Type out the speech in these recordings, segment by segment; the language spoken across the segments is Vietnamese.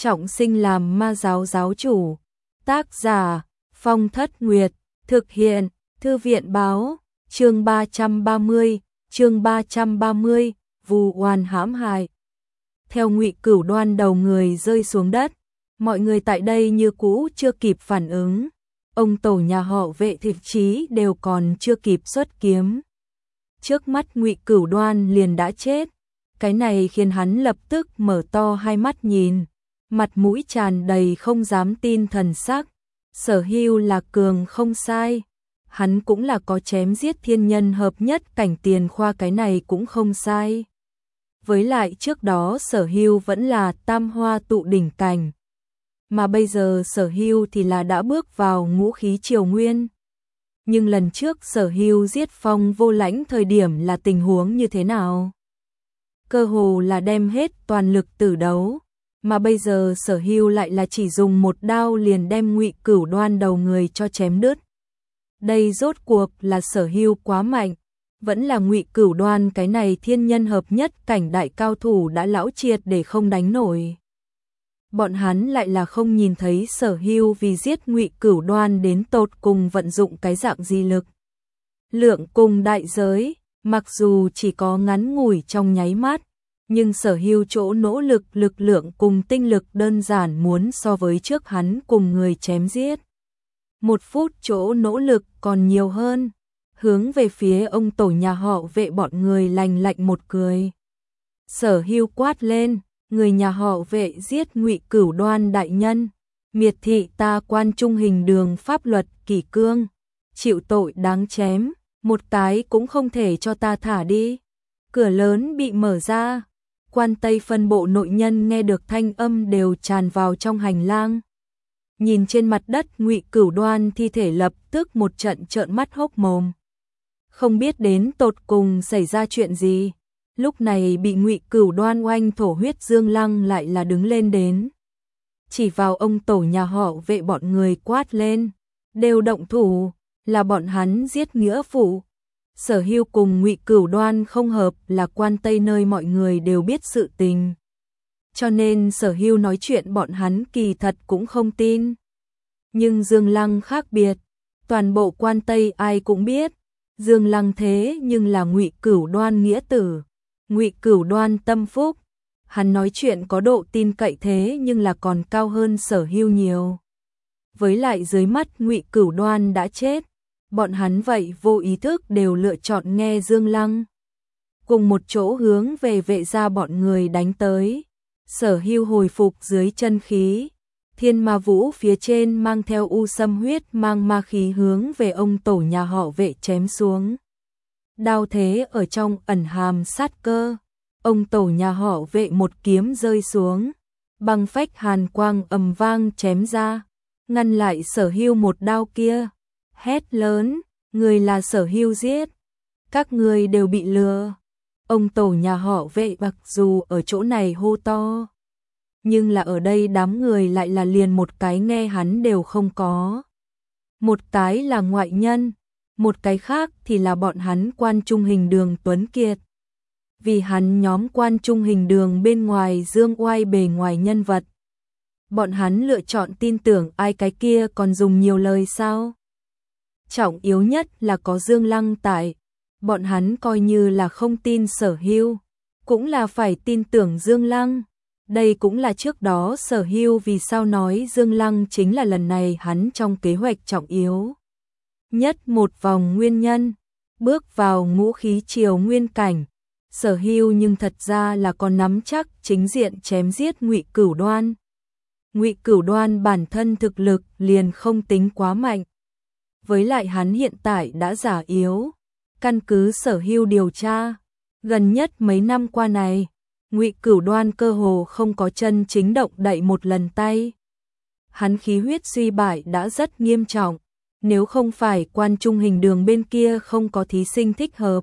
trọng sinh làm ma giáo giáo chủ. Tác giả Phong Thất Nguyệt, thực hiện Thư viện báo, chương 330, vu oan hãm hại. Theo Ngụy Cửu Đoan đầu người rơi xuống đất, mọi người tại đây như cũ chưa kịp phản ứng. Ông tổ nhà họ Vệ thậm chí đều còn chưa kịp xuất kiếm. Trước mắt Ngụy Cửu Đoan liền đã chết. Cái này khiến hắn lập tức mở to hai mắt nhìn, mặt mũi tràn đầy không dám tin thần sắc. Sở Hưu là cường không sai, hắn cũng là có chém giết thiên nhân hợp nhất cảnh tiền khoa, cái này cũng không sai. Với lại trước đó Sở Hưu vẫn là tam hoa tụ đỉnh cảnh, mà bây giờ Sở Hưu thì là đã bước vào ngũ khí triều nguyên. Nhưng lần trước Sở Hưu giết Phong Vô Lãnh thời điểm là tình huống như thế nào? Cơ hồ là đem hết toàn lực tử đấu, mà bây giờ Sở Hưu lại là chỉ dùng một đao liền đem Ngụy Cửu Đoan đầu người cho chém đứt. Đây rốt cuộc là Sở Hưu quá mạnh, vẫn là Ngụy Cửu Đoan cái này thiên nhân hợp nhất cảnh đại cao thủ đã lão triệt để không đánh nổi. Bọn hắn lại là không nhìn thấy Sở Hưu vì giết Ngụy Cửu Đoan đến tột cùng vận dụng cái dạng gì lực lượng cùng đại giới, mặc dù chỉ có ngắn ngủi trong nháy mắt, nhưng Sở Hưu chỗ nỗ lực lực lượng cùng tinh lực đơn giản muốn so với trước hắn cùng người chém giết 1 phút chỗ nỗ lực còn nhiều hơn. Hướng về phía ông tổ nhà họ Vệ bọn người lành lạnh một cười. Sở Hưu quát lên, người nhà họ Vệ giết Ngụy Cửu Đoan đại nhân, miệt thị ta Quan Trung Hình Đường pháp luật kỷ cương, chịu tội đáng chém, một cái cũng không thể cho ta thả đi. Cửa lớn bị mở ra, Quan Tây phân bộ nội nhân nghe được thanh âm đều tràn vào trong hành lang. Nhìn trên mặt đất Ngụy Cửu Đoan thi thể lập tức một trận trợn mắt hốc mồm. Không biết đến tột cùng xảy ra chuyện gì, lúc này bị Ngụy Cửu Đoan oanh thổ huyết Dương Lăng lại là đứng lên đến. Chỉ vào ông tổ nhà họ Vệ bọn người quát lên, đều động thủ, là bọn hắn giết nghĩa phụ. Sở Hưu cùng Ngụy Cửu Đoan không hợp là Quan Tây nơi mọi người đều biết sự tình. Cho nên Sở Hưu nói chuyện bọn hắn kỳ thật cũng không tin. Nhưng Dương Lăng khác biệt, toàn bộ Quan Tây ai cũng biết, Dương Lăng thế nhưng là Ngụy Cửu Đoan nghĩa tử, Ngụy Cửu Đoan tâm phúc. Hắn nói chuyện có độ tin cậy thế nhưng là còn cao hơn Sở Hưu nhiều. Với lại dưới mắt Ngụy Cửu Đoan đã chết, bọn hắn vậy vô ý thức đều lựa chọn nghe Dương Lăng. Cùng một chỗ hướng về Vệ gia bọn người đánh tới. Sở Hưu hồi phục dưới chân khí, thiên ma vũ phía trên mang theo u sâm huyết mang ma khí hướng về ông tổ nhà họ Vệ chém xuống. Đao thế ở trong ẩn hàm sát cơ, ông tổ nhà họ Vệ một kiếm rơi xuống, băng phách hàn quang ầm vang chém ra, ngăn lại Sở Hưu một đao kia. Hét lớn, người là Sở Hưu giết, các người đều bị lừa. Ông tổ nhà họ Vệ mặc dù ở chỗ này hô to, nhưng là ở đây đám người lại là liền một cái nghe hắn đều không có. Một cái là ngoại nhân, một cái khác thì là bọn hắn Quan Trung Hình Đường Tuấn Kiệt. Vì hắn nhóm Quan Trung Hình Đường bên ngoài dương oai bề ngoài nhân vật. Bọn hắn lựa chọn tin tưởng ai cái kia còn dùng nhiều lời sao? Trọng yếu nhất là có Dương Lăng tại. Bọn hắn coi như là không tin Sở Hưu, cũng là phải tin tưởng Dương Lăng. Đây cũng là trước đó Sở Hưu vì sao nói Dương Lăng chính là lần này hắn trong kế hoạch trọng yếu nhất một vòng nguyên nhân. Bước vào ngũ khí triều nguyên cảnh, Sở Hưu nhưng thật ra là còn nắm chắc chính diện chém giết Ngụy Cửu Đoan. Ngụy Cửu Đoan bản thân thực lực liền không tính quá mạnh, với lại hắn hiện tại đã già yếu. Căn cứ Sở Hưu điều tra, gần nhất mấy năm qua này, Ngụy Cửu Đoan cơ hồ không có chân chính động đậy một lần tay. Hắn khí huyết suy bại đã rất nghiêm trọng, nếu không phải Quan Trung Hình Đường bên kia không có thí sinh thích hợp,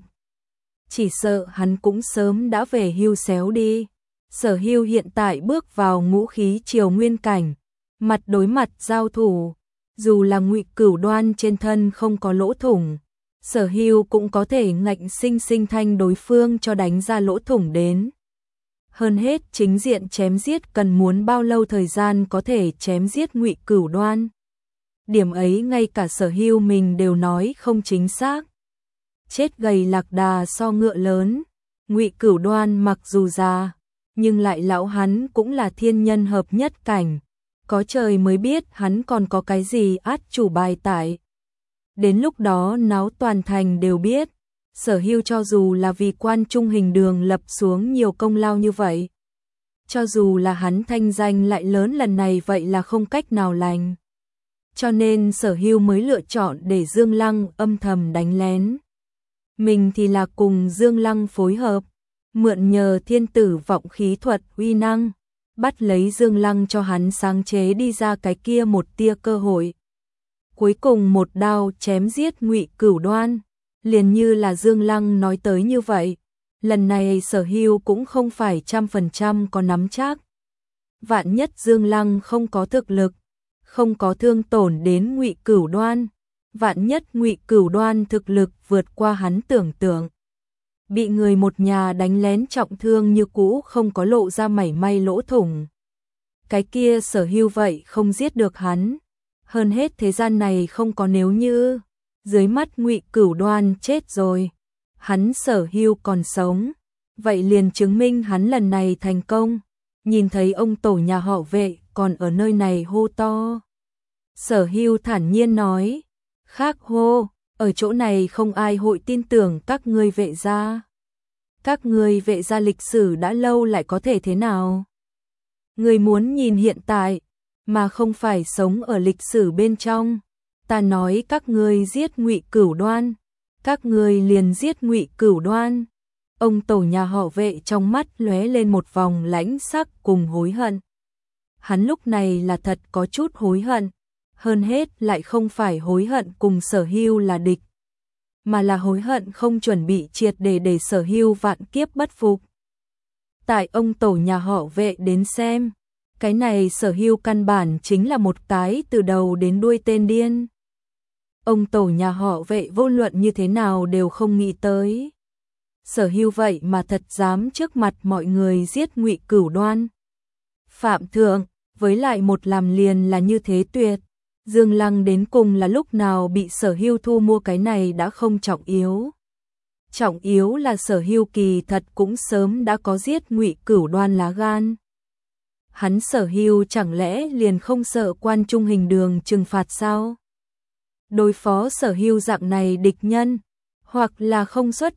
chỉ sợ hắn cũng sớm đã về hưu xéo đi. Sở Hưu hiện tại bước vào ngũ khí triều nguyên cảnh, mặt đối mặt giao thủ, dù là Ngụy Cửu Đoan trên thân không có lỗ thủng, Sở Hưu cũng có thể ngạnh sinh sinh thanh đối phương cho đánh ra lỗ thủng đến. Hơn hết chính diện chém giết cần muốn bao lâu thời gian có thể chém giết Ngụy Cửu Đoan. Điểm ấy ngay cả Sở Hưu mình đều nói không chính xác. Chết gầy lạc đà so ngựa lớn, Ngụy Cửu Đoan mặc dù già, nhưng lại lão hắn cũng là thiên nhân hợp nhất cảnh. Có trời mới biết hắn còn có cái gì át chủ bài tại. Đến lúc đó náo toàn thành đều biết. Sở Hưu cho dù là vì Quan Trung Hình Đường lập xuống nhiều công lao như vậy, cho dù là hắn thanh danh lại lớn lần này vậy là không cách nào lành. Cho nên Sở Hưu mới lựa chọn để Dương Lăng âm thầm đánh lén. Mình thì là cùng Dương Lăng phối hợp, mượn nhờ thiên tử vọng khí thuật uy năng, bắt lấy Dương Lăng cho hắn sáng chế đi ra cái kia một tia cơ hội. Cuối cùng một đao chém giết Ngụy Cửu Đoan, liền như là Dương Lăng nói tới như vậy. Lần này Sở Hưu cũng không phải 100% có nắm chắc. Vạn nhất Dương Lăng không có thực lực, không có thương tổn đến Ngụy Cửu Đoan, vạn nhất Ngụy Cửu Đoan thực lực vượt qua hắn tưởng tượng, bị người một nhà đánh lén trọng thương như cũ không có lộ ra mảy may lỗ thủng. Cái kia Sở Hưu vậy không giết được hắn. Hơn hết thế gian này không có nếu như, dưới mắt Ngụy Cửu Đoan chết rồi, hắn Sở Hưu còn sống, vậy liền chứng minh hắn lần này thành công. Nhìn thấy ông tổ nhà họ Vệ còn ở nơi này hô to. Sở Hưu thản nhiên nói, khác hô, ở chỗ này không ai hội tin tưởng các ngươi Vệ gia. Các ngươi Vệ gia lịch sử đã lâu lại có thể thế nào? Người muốn nhìn hiện tại, mà không phải sống ở lịch sử bên trong. Ta nói các ngươi giết Ngụy Cửu Đoan, các ngươi liền giết Ngụy Cửu Đoan. Ông tổ nhà họ Vệ trong mắt lóe lên một vòng lãnh sắc cùng hối hận. Hắn lúc này là thật có chút hối hận, hơn hết lại không phải hối hận cùng Sở Hưu là địch, mà là hối hận không chuẩn bị triệt để Sở Hưu vạn kiếp bất phục. Tại ông tổ nhà họ Vệ đến xem, cái này Sở Hưu căn bản chính là một cái từ đầu đến đuôi tên điên. Ông tổ nhà họ Vệ vô luận như thế nào đều không nghĩ tới. Sở Hưu vậy mà thật dám trước mặt mọi người giết Ngụy Cửu Đoan. Phạm thượng, với lại một làm liền là như thế tuyệt. Dương Lăng đến cùng là lúc nào bị Sở Hưu thu mua cái này đã không trọng yếu. Trọng yếu là Sở Hưu kỳ thật cũng sớm đã có giết Ngụy Cửu Đoan lá gan. Hắn Sở Hưu chẳng lẽ liền không sợ Quan Trung Hình Đường trừng phạt sao? Đối phó Sở Hưu dạng này địch nhân, hoặc là không xuất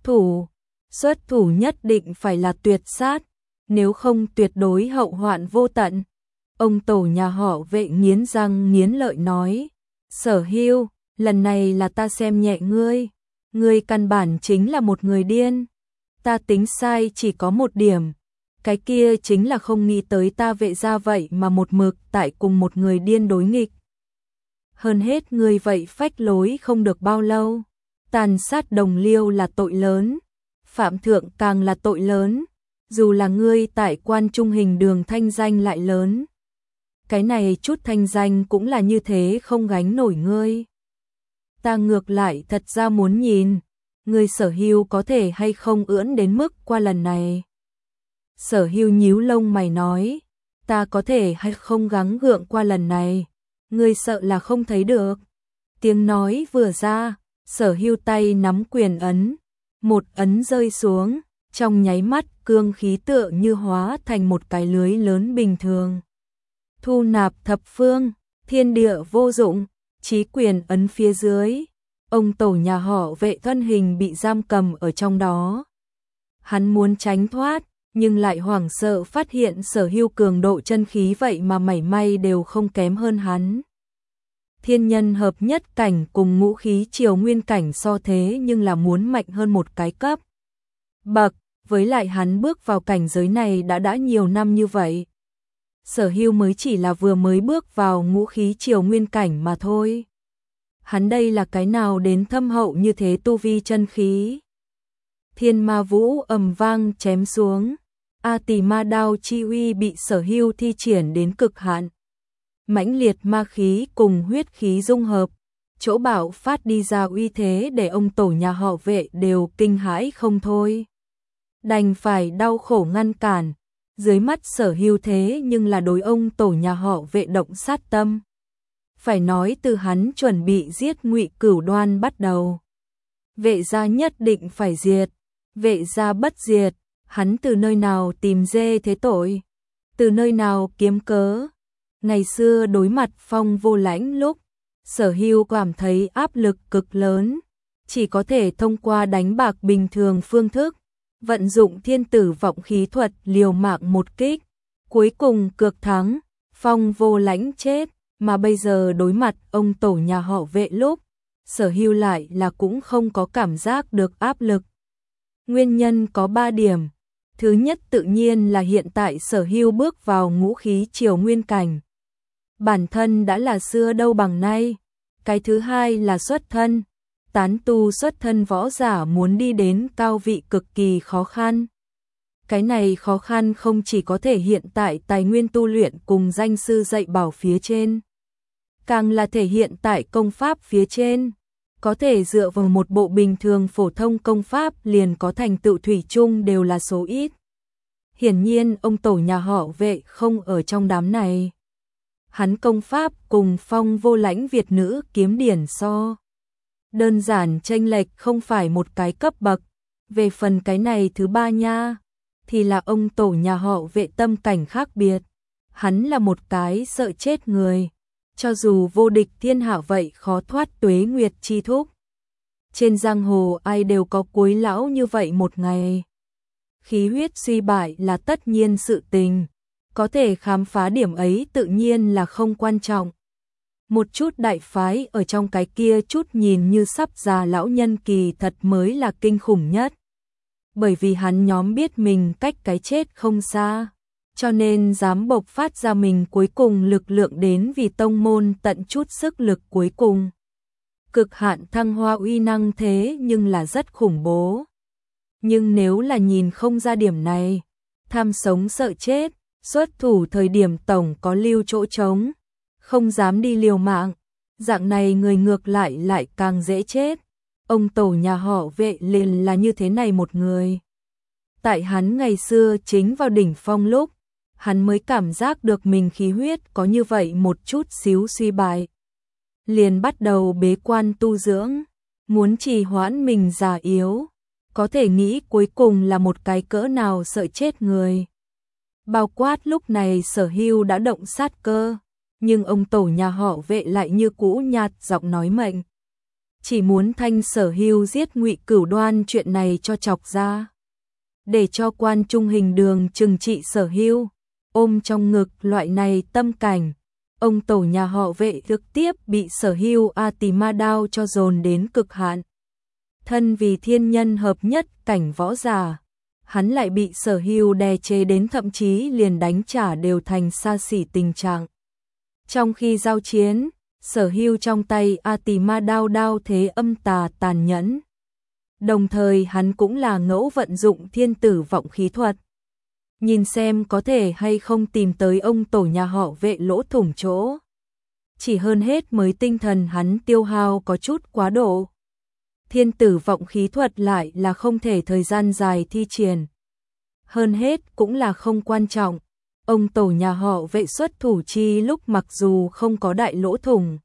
thủ nhất định phải là tuyệt sát, nếu không tuyệt đối hậu hoạn vô tận. Ông tổ nhà họ Vệ nghiến răng nghiến lợi nói, Sở Hưu, lần này là ta xem nhẹ ngươi căn bản chính là một người điên. Ta tính sai chỉ có một điểm, cái kia chính là không nghĩ tới ta Vệ gia vậy mà một mực tại cùng một người điên đối nghịch. Hơn hết ngươi vậy phách lối không được bao lâu, tàn sát đồng liêu là tội lớn, phạm thượng càng là tội lớn, dù là ngươi tại Quan Trung Hình Đường thanh danh lại lớn. Cái này chút thanh danh cũng là như thế không gánh nổi ngươi. Ta ngược lại thật ra muốn nhìn, ngươi Sở Hưu có thể hay không ưỡn đến mức qua lần này. Sở Hưu nhíu lông mày nói, ta có thể hay không gắng gượng qua lần này, ngươi sợ là không thấy được. Tiếng nói vừa ra, Sở Hưu tay nắm quyền ấn, một ấn rơi xuống, trong nháy mắt cương khí tựa như hóa thành một cái lưới lớn bình thường. Thu nạp thập phương, thiên địa vô dụng, chí quyền ấn phía dưới. Ông tổ nhà họ Vệ thân hình bị giam cầm ở trong đó. Hắn muốn tránh thoát, nhưng lại hoảng sợ phát hiện Sở Hưu cường độ chân khí vậy mà mảy may đều không kém hơn hắn. Thiên nhân hợp nhất cảnh cùng ngũ khí triều nguyên cảnh so thế nhưng là muốn mạnh hơn một cái cấp bậc, với lại hắn bước vào cảnh giới này đã nhiều năm như vậy. Sở Hưu mới chỉ là vừa mới bước vào ngũ khí triều nguyên cảnh mà thôi. Hắn đây là cái nào đến thâm hậu như thế tu vi chân khí. Thiên ma vũ ầm vang chém xuống, A Tỳ ma đao chi uy bị Sở Hưu thi triển đến cực hạn. Mãnh liệt ma khí cùng huyết khí dung hợp, chỗ bạo phát đi ra uy thế để ông tổ nhà họ Vệ đều kinh hãi không thôi. Đành phải đau khổ ngăn cản, Dưới mắt Sở Hưu thế nhưng là đối ông tổ nhà họ Vệ động sát tâm. Phải nói từ hắn chuẩn bị giết Ngụy Cửu Đoan bắt đầu. Vệ gia nhất định phải diệt, vệ gia bất diệt, hắn từ nơi nào tìm dê thế tội, từ nơi nào kiếm cớ. Ngày xưa đối mặt Phong Vô Lãnh lúc, Sở Hưu cảm thấy áp lực cực lớn, chỉ có thể thông qua đánh bạc bình thường phương thức, vận dụng thiên tử vọng khí thuật liều mạng một kích, cuối cùng cược thắng, Phong Vô Lãnh chết, mà bây giờ đối mặt ông tổ nhà họ Vệ lúc, Sở Hưu lại là cũng không có cảm giác được áp lực. Nguyên nhân có 3 điểm. Thứ nhất tự nhiên là hiện tại Sở Hưu bước vào ngũ khí triều nguyên cảnh. Bản thân đã là xưa đâu bằng nay. Cái thứ hai là xuất thân. Tán tu xuất thân võ giả muốn đi đến cao vị cực kỳ khó khăn. Cái này khó khăn không chỉ có thể hiện tại tài nguyên tu luyện cùng danh sư dạy bảo phía trên, càng là thể hiện tại công pháp phía trên. Có thể dựa vào một bộ bình thường phổ thông công pháp liền có thành tựu thủy chung đều là số ít. Hiển nhiên ông tổ nhà họ Vệ không ở trong đám này. Hắn công pháp cùng Phong Vô Lãnh Việt nữ kiếm điển so. Đơn giản chênh lệch không phải một cái cấp bậc. Về phần cái này thứ ba nha, thì là ông tổ nhà họ Vệ tâm cảnh khác biệt. Hắn là một cái sợ chết người. Cho dù vô địch thiên hạ vậy khó thoát tuế nguyệt chi thúc. Trên giang hồ ai đều có cuối lão như vậy một ngày. Khí huyết suy bại là tất nhiên sự tình. Có thể khám phá điểm ấy tự nhiên là không quan trọng. Một chút đại phái ở trong cái kia chút nhìn như sắp già lão nhân kỳ thật mới là kinh khủng nhất. Bởi vì hắn nhóm biết mình cách cái chết không xa, cho nên dám bộc phát ra mình cuối cùng lực lượng đến vì tông môn tận chút sức lực cuối cùng. Cực hạn thăng hoa uy năng thế nhưng là rất khủng bố. Nhưng nếu là nhìn không ra điểm này, tham sống sợ chết, xuất thủ thời điểm tổng có lưu chỗ trống, không dám đi liều mạng, dạng này người ngược lại càng dễ chết. Ông tổ nhà họ Vệ liền là như thế này một người. Tại hắn ngày xưa chính vào đỉnh phong lúc, hắn mới cảm giác được mình khí huyết có như vậy một chút xíu suy bại. Liền bắt đầu bế quan tu dưỡng, muốn trì hoãn mình già yếu, có thể nghĩ cuối cùng là một cái cỡ nào sợ chết người. Bao quát lúc này Sở Hưu đã động sát cơ, nhưng ông tổ nhà họ Vệ lại như cũ nhạt giọng nói mệnh. Chỉ muốn thanh Sở Hưu giết Ngụy Cửu Đoan chuyện này cho chọc ra. Để cho quan trung hình đường trừng trị Sở Hưu, ôm trong ngực loại này tâm cảnh. Ông tổ nhà họ Vệ trực tiếp bị Sở Hưu A Tỳ Ma đao cho dồn đến cực hạn. Thân vì thiên nhân hợp nhất cảnh võ giả, hắn lại bị Sở Hưu đè chế đến thậm chí liền đánh trả đều thành xa xỉ tình trạng. Trong khi giao chiến, Sở Hưu trong tay A Tỳ Ma đao thế âm tà tàn nhẫn. Đồng thời hắn cũng là ngẫu vận dụng thiên tử vọng khí thuật. Nhìn xem có thể hay không tìm tới ông tổ nhà họ Vệ lỗ thủng chỗ. Chỉ hơn hết mới tinh thần hắn tiêu hao có chút quá độ. Thiên tử vọng khí thuật lại là không thể thời gian dài thi triển. Hơn hết cũng là không quan trọng. Ông tổ nhà họ Vệ xuất thủ chi lúc mặc dù không có đại lỗ thủng,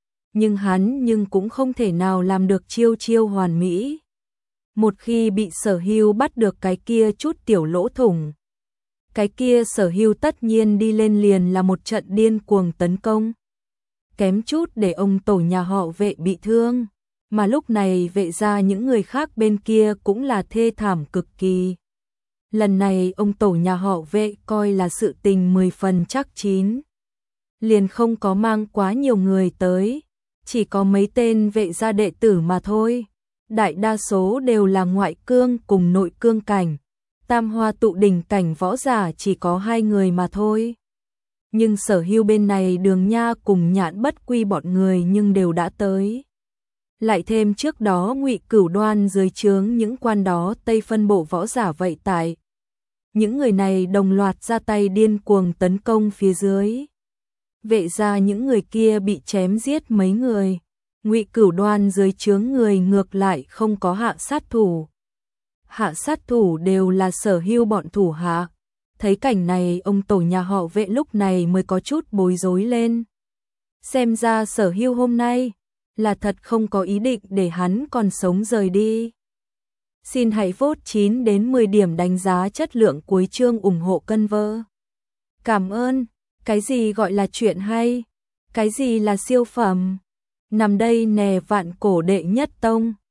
nhưng cũng không thể nào làm được chiêu hoàn mỹ. Một khi bị Sở Hưu bắt được cái kia chút tiểu lỗ thủng, cái kia Sở Hưu tất nhiên đi lên liền là một trận điên cuồng tấn công. Kém chút để ông tổ nhà họ Vệ bị thương, mà lúc này Vệ gia những người khác bên kia cũng là thê thảm cực kỳ. Lần này ông tổ nhà họ Vệ coi là sự tình 10 phần chắc chín. Liền không có mang quá nhiều người tới, chỉ có mấy tên Vệ gia đệ tử mà thôi. Đại đa số đều là ngoại cương cùng nội cương cảnh. Tam hoa tụ đỉnh cảnh võ giả chỉ có 2 người mà thôi. Nhưng Sở Hưu bên này Đường Nha cùng Nhạn Bất Quy bọn người nhưng đều đã tới. Lại thêm trước đó Ngụy Cửu Đoan dưới trướng những quan đó Tây phân bộ võ giả vậy tại. Những người này đồng loạt ra tay điên cuồng tấn công phía dưới. Vệ ra những người kia bị chém giết mấy người. Ngụy Cửu Đoan dưới trướng người ngược lại không có hạ sát thủ. Hạ sát thủ đều là Sở Hưu bọn thủ hạ. Thấy cảnh này ông tổ nhà họ Vệ lúc này mới có chút bối rối lên. Xem ra Sở Hưu hôm nay là thật không có ý định để hắn còn sống rời đi. Xin hãy vote 9 đến 10 điểm đánh giá chất lượng cuối chương ủng hộ Cân Vơ. Cảm ơn. Cái gì gọi là chuyện hay? Cái gì là siêu phẩm? Nằm đây nè vạn cổ đệ nhất tông.